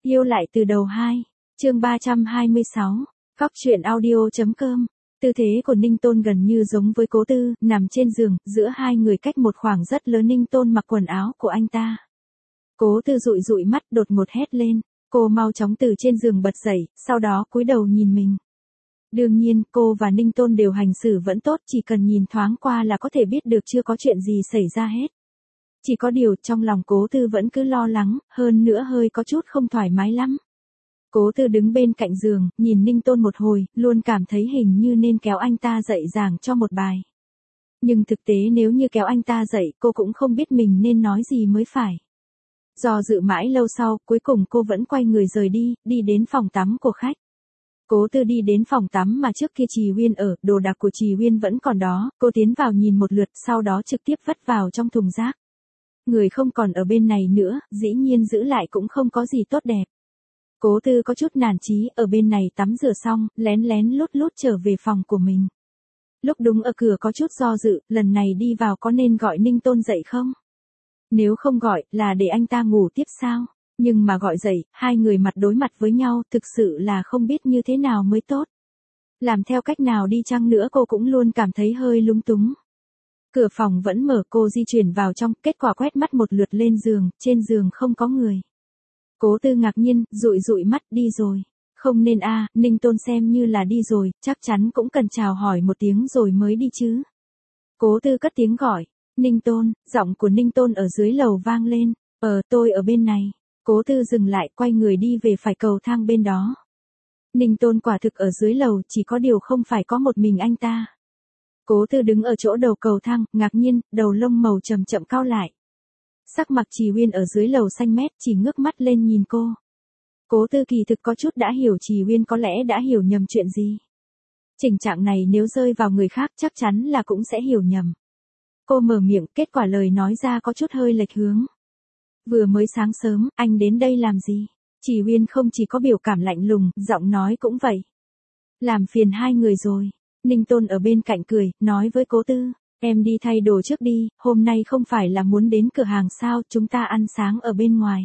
Yêu lại từ đầu 2, chương 326, Cóc truyện audio.com. Tư thế của Ninh Tôn gần như giống với Cố Tư, nằm trên giường, giữa hai người cách một khoảng rất lớn. Ninh Tôn mặc quần áo của anh ta. Cố Tư dụi dụi mắt, đột ngột hét lên, cô mau chóng từ trên giường bật dậy, sau đó cúi đầu nhìn mình. Đương nhiên, cô và Ninh Tôn đều hành xử vẫn tốt, chỉ cần nhìn thoáng qua là có thể biết được chưa có chuyện gì xảy ra hết. Chỉ có điều trong lòng Cố Tư vẫn cứ lo lắng, hơn nữa hơi có chút không thoải mái lắm. Cố Tư đứng bên cạnh giường, nhìn Ninh Tôn một hồi, luôn cảm thấy hình như nên kéo anh ta dậy giảng cho một bài. Nhưng thực tế nếu như kéo anh ta dậy, cô cũng không biết mình nên nói gì mới phải. Do dự mãi lâu sau, cuối cùng cô vẫn quay người rời đi, đi đến phòng tắm của khách. Cố Tư đi đến phòng tắm mà trước kia Trì Uyên ở, đồ đạc của Trì Uyên vẫn còn đó, cô tiến vào nhìn một lượt, sau đó trực tiếp vứt vào trong thùng rác. Người không còn ở bên này nữa, dĩ nhiên giữ lại cũng không có gì tốt đẹp. Cố Tư có chút nản chí, ở bên này tắm rửa xong, lén lén lút lút trở về phòng của mình. Lúc đúng ở cửa có chút do dự, lần này đi vào có nên gọi Ninh Tôn dậy không? Nếu không gọi, là để anh ta ngủ tiếp sao? Nhưng mà gọi dậy, hai người mặt đối mặt với nhau, thực sự là không biết như thế nào mới tốt. Làm theo cách nào đi chăng nữa cô cũng luôn cảm thấy hơi lúng túng. Cửa phòng vẫn mở, cô di chuyển vào trong, kết quả quét mắt một lượt lên giường, trên giường không có người. Cố Tư ngạc nhiên, dụi dụi mắt, đi rồi. Không nên a, Ninh Tôn xem như là đi rồi, chắc chắn cũng cần chào hỏi một tiếng rồi mới đi chứ. Cố Tư cất tiếng gọi, Ninh Tôn, giọng của Ninh Tôn ở dưới lầu vang lên, tôi ở bên này. Cố Tư dừng lại, quay người đi về phải cầu thang bên đó. Ninh Tôn quả thực ở dưới lầu, chỉ có điều không phải có một mình anh ta. Cố Tư đứng ở chỗ đầu cầu thang, ngạc nhiên, đầu lông màu chậm chậm cau lại. Sắc mặt Trì Uyên ở dưới lầu xanh mét, chỉ ngước mắt lên nhìn cô. Cố Tư kỳ thực có chút đã hiểu Trì Uyên có lẽ đã hiểu nhầm chuyện gì. Tình trạng này nếu rơi vào người khác chắc chắn là cũng sẽ hiểu nhầm. Cô mở miệng, kết quả lời nói ra có chút hơi lệch hướng. Vừa mới sáng sớm, anh đến đây làm gì? Trì Uyên không chỉ có biểu cảm lạnh lùng, giọng nói cũng vậy. Làm phiền hai người rồi. Ninh Tôn ở bên cạnh cười, nói với Cố Tư, em đi thay đồ trước đi, hôm nay không phải là muốn đến cửa hàng sao, chúng ta ăn sáng ở bên ngoài.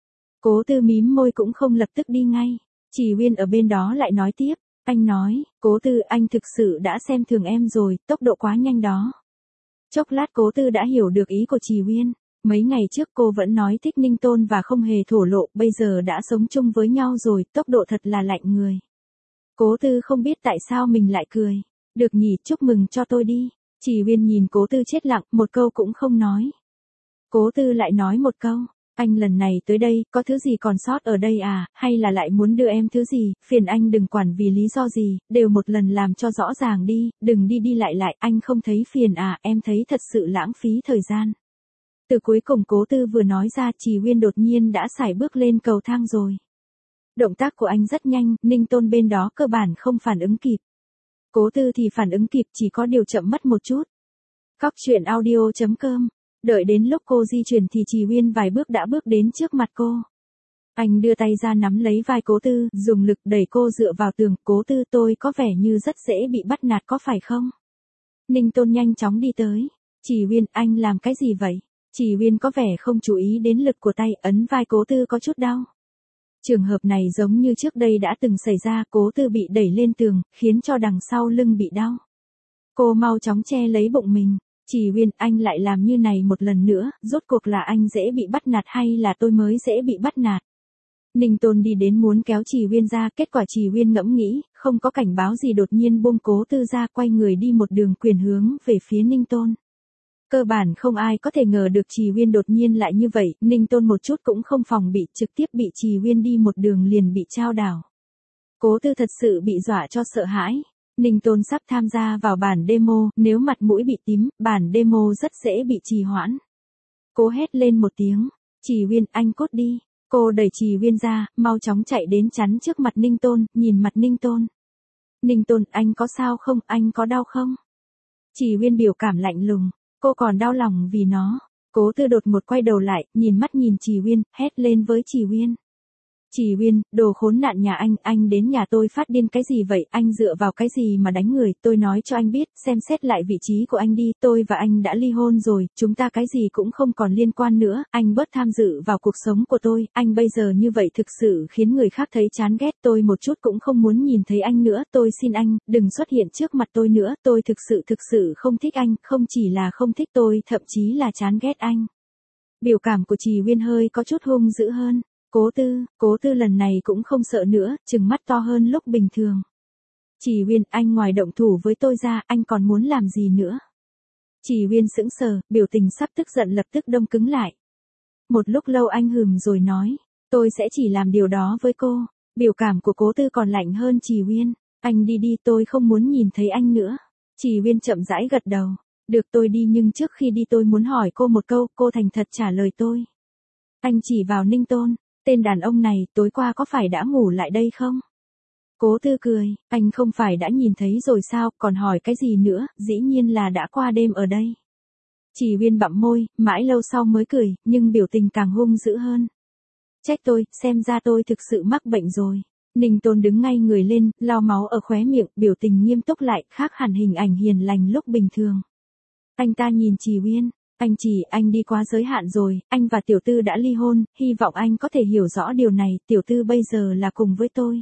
Cố Tư mím môi cũng không lập tức đi ngay. Trì Uyên ở bên đó lại nói tiếp, anh nói, Cố Tư anh thực sự đã xem thường em rồi, tốc độ quá nhanh đó. Chốc lát Cố Tư đã hiểu được ý của Trì Uyên. Mấy ngày trước cô vẫn nói thích Ninh Tôn và không hề thổ lộ, bây giờ đã sống chung với nhau rồi, tốc độ thật là lạnh người. Cố Tư không biết tại sao mình lại cười. Được nhỉ, chúc mừng cho tôi đi. Trì Uyên nhìn Cố Tư chết lặng, một câu cũng không nói. Cố Tư lại nói một câu, anh lần này tới đây, có thứ gì còn sót ở đây à, hay là lại muốn đưa em thứ gì, phiền anh đừng quản vì lý do gì, đều một lần làm cho rõ ràng đi, đừng đi đi lại, anh không thấy phiền à, em thấy thật sự lãng phí thời gian. Từ cuối cùng Cố Tư vừa nói ra, Trì Uyên đột nhiên đã sải bước lên cầu thang rồi. Động tác của anh rất nhanh, Ninh Tôn bên đó cơ bản không phản ứng kịp. Cố Tư thì phản ứng kịp, chỉ có điều chậm mất một chút. Cóc truyện audio.com. Đợi đến lúc cô di chuyển thì Trì Uyên vài bước đã bước đến trước mặt cô. Anh đưa tay ra nắm lấy vai Cố Tư, dùng lực đẩy cô dựa vào tường. Cố Tư, tôi có vẻ như rất dễ bị bắt nạt có phải không? Ninh Tôn nhanh chóng đi tới. Trì Uyên, anh làm cái gì vậy? Trì Uyên có vẻ không chú ý đến lực của tay, ấn vai Cố Tư có chút đau. Trường hợp này giống như trước đây đã từng xảy ra, Cố Tư bị đẩy lên tường, khiến cho đằng sau lưng bị đau. Cô mau chóng che lấy bụng mình. Trì Uyên, anh lại làm như này một lần nữa, rốt cuộc là anh dễ bị bắt nạt hay là tôi mới dễ bị bắt nạt? Ninh Tôn đi đến muốn kéo Trì Uyên ra, kết quả Trì Uyên ngẫm nghĩ, không có cảnh báo gì đột nhiên buông Cố Tư ra, quay người đi một đường quyền hướng về phía Ninh Tôn. Cơ bản không ai có thể ngờ được Trì Uyên đột nhiên lại như vậy, Ninh Tôn một chút cũng không phòng bị, trực tiếp bị Trì Uyên đi một đường liền bị trao đảo. Cố Tư thật sự bị dọa cho sợ hãi. Ninh Tôn sắp tham gia vào bản demo, nếu mặt mũi bị tím, bản demo rất dễ bị trì hoãn. Cô hét lên một tiếng, Trì Uyên, anh cút đi. Cô đẩy Trì Uyên ra, mau chóng chạy đến chắn trước mặt Ninh Tôn, nhìn mặt Ninh Tôn. Ninh Tôn, anh có sao không, anh có đau không? Trì Uyên biểu cảm lạnh lùng, cô còn đau lòng vì nó. Cố Tư đột một quay đầu lại, nhìn mắt nhìn Trì Uyên, hét lên với Trì Uyên. Chỉ Uyên, đồ khốn nạn nhà anh đến nhà tôi phát điên cái gì vậy, anh dựa vào cái gì mà đánh người, tôi nói cho anh biết, xem xét lại vị trí của anh đi, tôi và anh đã ly hôn rồi, chúng ta cái gì cũng không còn liên quan nữa, anh bớt tham dự vào cuộc sống của tôi, anh bây giờ như vậy thực sự khiến người khác thấy chán ghét, tôi một chút cũng không muốn nhìn thấy anh nữa, tôi xin anh, đừng xuất hiện trước mặt tôi nữa, tôi thực sự không thích anh, không chỉ là không thích tôi, thậm chí là chán ghét anh. Biểu cảm của Trì Uyên hơi có chút hung dữ hơn. Cố tư lần này cũng không sợ nữa, trừng mắt to hơn lúc bình thường. Trì Uyên, anh ngoài động thủ với tôi ra, anh còn muốn làm gì nữa? Trì Uyên sững sờ, biểu tình sắp tức giận lập tức đông cứng lại. Một lúc lâu anh hừm rồi nói, tôi sẽ chỉ làm điều đó với cô. Biểu cảm của cố tư còn lạnh hơn Trì Uyên. Anh đi đi, tôi không muốn nhìn thấy anh nữa. Trì Uyên chậm rãi gật đầu. Được, tôi đi, nhưng trước khi đi tôi muốn hỏi cô một câu, cô thành thật trả lời tôi. Anh chỉ vào Ninh Tôn. Tên đàn ông này, tối qua có phải đã ngủ lại đây không? Cố tư cười, anh không phải đã nhìn thấy rồi sao, còn hỏi cái gì nữa, dĩ nhiên là đã qua đêm ở đây. Trì Uyên bặm môi, mãi lâu sau mới cười, nhưng biểu tình càng hung dữ hơn. Trách tôi, xem ra tôi thực sự mắc bệnh rồi. Ninh Tôn đứng ngay người lên, lau máu ở khóe miệng, biểu tình nghiêm túc lại, khác hẳn hình ảnh hiền lành lúc bình thường. Anh ta nhìn Trì Uyên. Anh đi quá giới hạn rồi, anh và tiểu tư đã ly hôn, hy vọng anh có thể hiểu rõ điều này, tiểu tư bây giờ là cùng với tôi.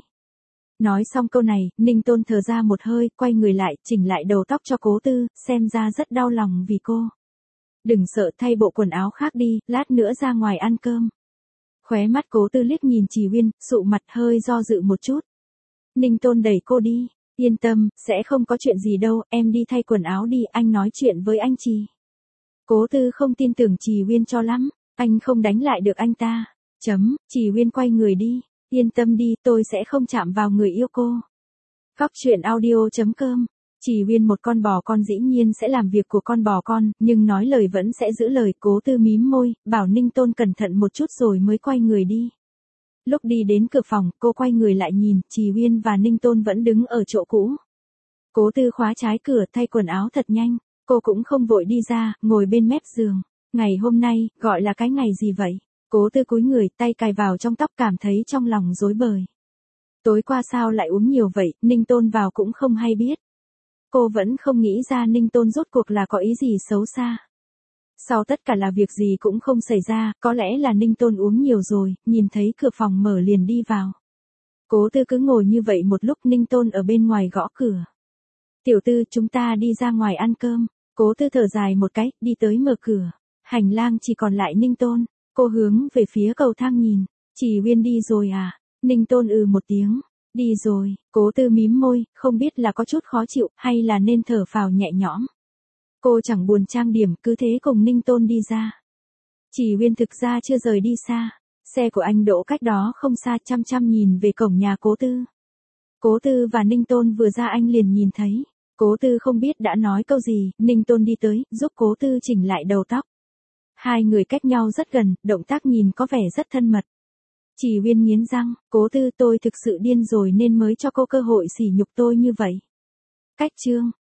Nói xong câu này, Ninh Tôn thở ra một hơi, quay người lại, chỉnh lại đầu tóc cho cố tư, xem ra rất đau lòng vì cô. Đừng sợ, thay bộ quần áo khác đi, lát nữa ra ngoài ăn cơm. Khóe mắt cố tư liếc nhìn Trì Uyên, sụ mặt hơi do dự một chút. Ninh Tôn đẩy cô đi, yên tâm, sẽ không có chuyện gì đâu, em đi thay quần áo đi, anh nói chuyện với anh Trì. Cố tư không tin tưởng Trì Uyên cho lắm, anh không đánh lại được anh ta. Trì Uyên quay người đi, yên tâm đi, tôi sẽ không chạm vào người yêu cô. Cóc truyện audio.com. Trì Uyên một con bò con dĩ nhiên sẽ làm việc của con bò con, nhưng nói lời vẫn sẽ giữ lời. Cố tư mím môi, bảo Ninh Tôn cẩn thận một chút rồi mới quay người đi. Lúc đi đến cửa phòng, cô quay người lại nhìn, Trì Uyên và Ninh Tôn vẫn đứng ở chỗ cũ. Cố tư khóa trái cửa, thay quần áo thật nhanh. Cô cũng không vội đi ra, ngồi bên mép giường. Ngày hôm nay, gọi là cái ngày gì vậy? Cố tư cúi người, tay cài vào trong tóc, cảm thấy trong lòng rối bời. Tối qua sao lại uống nhiều vậy, Ninh Tôn vào cũng không hay biết. Cô vẫn không nghĩ ra Ninh Tôn rốt cuộc là có ý gì xấu xa. Sau tất cả là việc gì cũng không xảy ra, có lẽ là Ninh Tôn uống nhiều rồi, nhìn thấy cửa phòng mở liền đi vào. Cố tư cứ ngồi như vậy một lúc, Ninh Tôn ở bên ngoài gõ cửa. Tiểu tư, chúng ta đi ra ngoài ăn cơm. Cố tư thở dài một cái, đi tới mở cửa. Hành lang chỉ còn lại Ninh Tôn. Cô hướng về phía cầu thang nhìn. Trì Uyên đi rồi à? Ninh Tôn một tiếng. Đi rồi. Cố tư mím môi, không biết là có chút khó chịu, hay là nên thở phào nhẹ nhõm. Cô chẳng buồn trang điểm, cứ thế cùng Ninh Tôn đi ra. Trì Uyên thực ra chưa rời đi xa. Xe của anh đỗ cách đó không xa, chăm nhìn về cổng nhà cố tư. Cố tư và Ninh Tôn vừa ra anh liền nhìn thấy. Cố tư không biết đã nói câu gì, Ninh Tôn đi tới, giúp cố tư chỉnh lại đầu tóc. Hai người cách nhau rất gần, động tác nhìn có vẻ rất thân mật. Trì Uyên nghiến răng, cố tư, tôi thực sự điên rồi nên mới cho cô cơ hội sỉ nhục tôi như vậy. Cách chương.